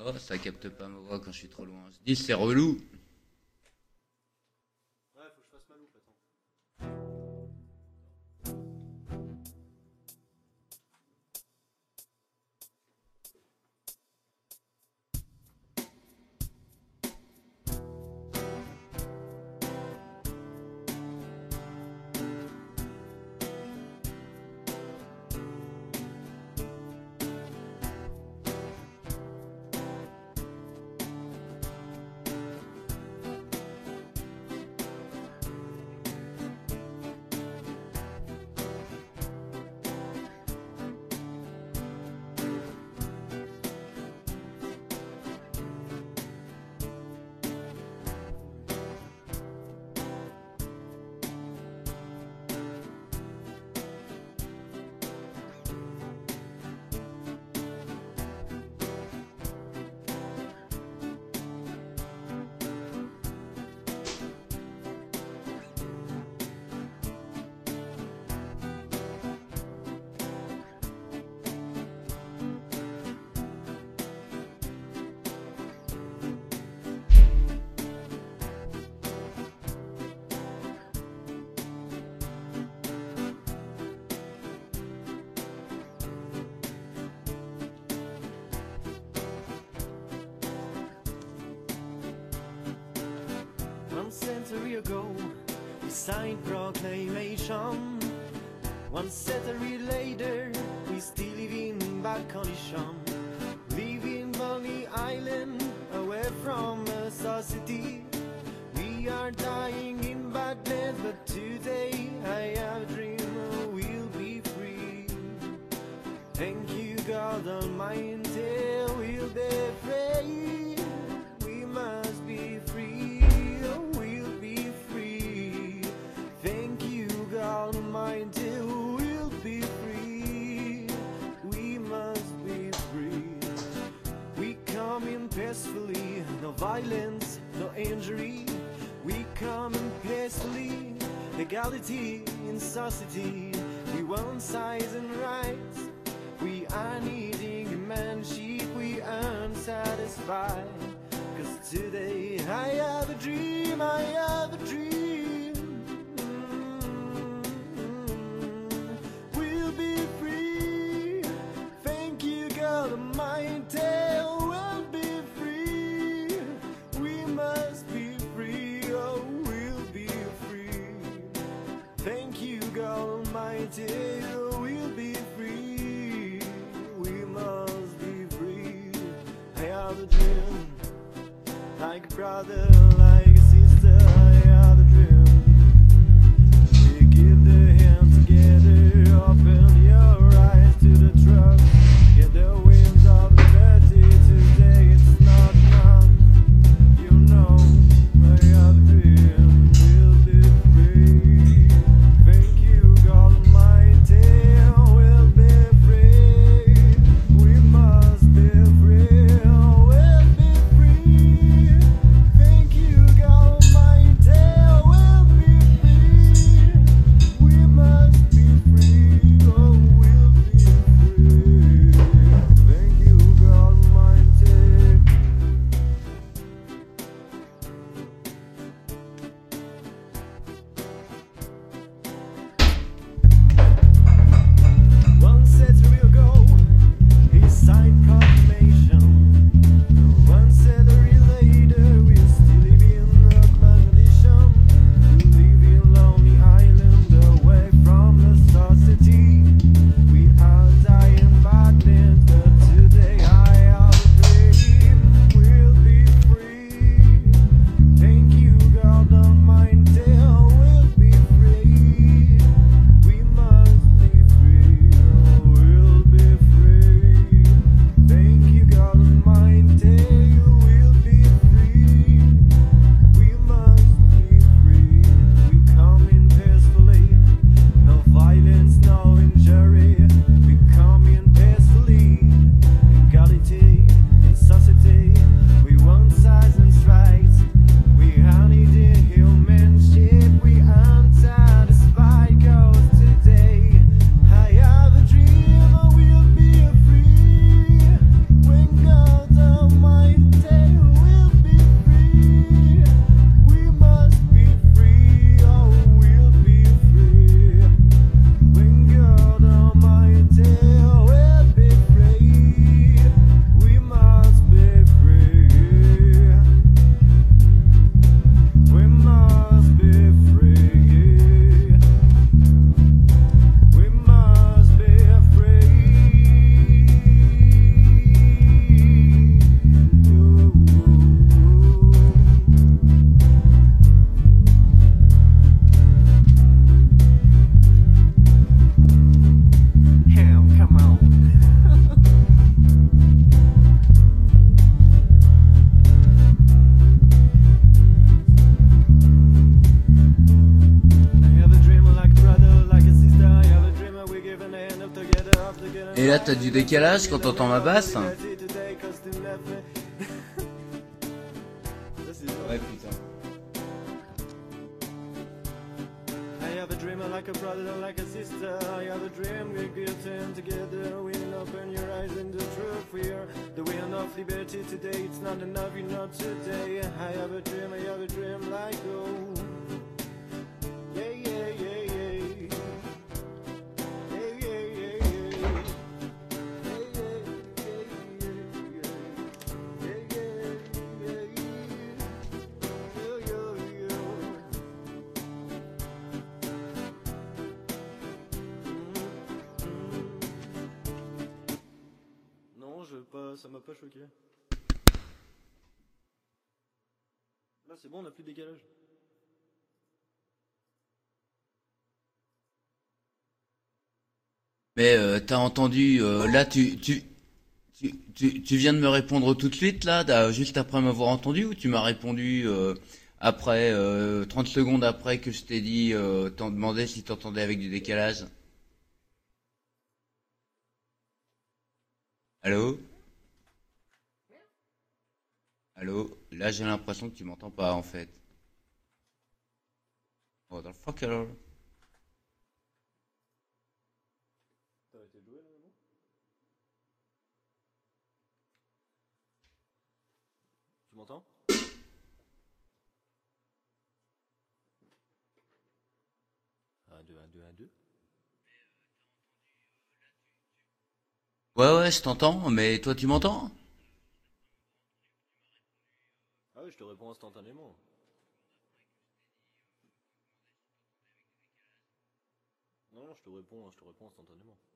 Oh, ça capte pas ma voix quand je suis trop loin. Je dis, c'est relou. Ouais, faut que je fasse ma loupe, attends. Century ago, we signed proclamation. 1 century later, we still live in bad condition. Live in Bonny Island, away from a society. We are dying in bad bed, but today I have a dream we'll be free. Thank you, God Almighty, we'll be free. We must be free. Almighty, we'll be free. We must be free. We come in peacefully, no violence, no injury. We come in peacefully, equality in society. We want size and rights. We are needing humanship. We aren't satisfied. 'Cause today I have a dream. I have a dream. We'll be free. We must be free. I have a dream, like a brother, like a sister. I have a dream. We give the hand together. Open your eyes to the truck. Get the winds of the dirty. Today it's not enough. You know, I have a dream. We'll be free. Thank you, God. Oh là, t'as du décalage quand t'entends ma basse? Ouais, putain. I have a dream like a brother, like a sister. I have a dream we get in together. We open your eyes in the truth. We are the wind of liberty today. It's not enough, you're not today. I have a dream like oh. Yeah, yeah, yeah, yeah. Yeah, yeah, yeah, yeah. Yeah, yeah, yeah, yeah. Yo, yo, yo. Non, ça m'a pas choqué. Là, c'est bon, on a plus de décalage. Mais t'as entendu, là tu viens de me répondre tout de suite là, juste après m'avoir entendu, ou tu m'as répondu après 30 secondes après que je t'ai dit, t'en demandais si t'entendais avec du décalage. Allô? Allô? Là j'ai l'impression que tu m'entends pas en fait. Motherfucker. Ça a été joué là, non? Tu m'entends? 1, 2, 1, 2, 1, 2. Ouais ouais, je t'entends, mais toi tu m'entends? Ah oui, je te réponds instantanément. Non, non, je te réponds instantanément.